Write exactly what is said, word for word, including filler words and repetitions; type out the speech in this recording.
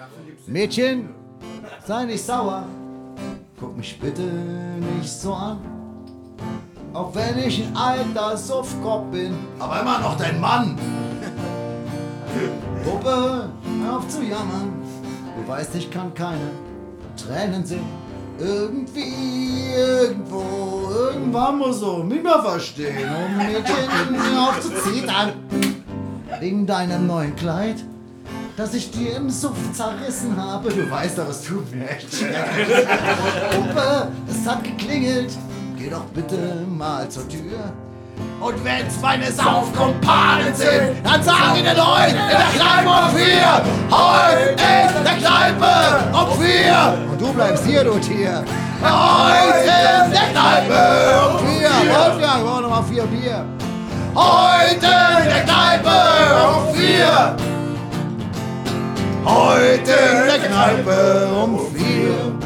Mädchen, sei nicht sauer, guck mich bitte nicht so an. Auch wenn ich ein alter Suffkopf bin, aber immer noch dein Mann. Puppe, hör auf zu jammern. Du weißt, ich kann keine Tränen sehen. Irgendwie, irgendwo, irgendwann muss du mich mal verstehen. Oh Mädchen, hör auf zu zittern. Wegen deinem neuen Kleid, das ich dir im Suff zerrissen habe. Du weißt doch, es tut mir echt schrecklich. Puppe, es hat geklingelt. Geh doch bitte mal zur Tür. Und wenn's meine Saufkumpanen sind, dann sag ihnen heute in der Kneipe um vier. Heute in der Kneipe um vier. Und du bleibst hier, du Tier. Heute in der Kneipe um vier. Wolfgang, brauch nochmal vier Bier. Heute in der Kneipe um vier. Heute in der Kneipe um vier.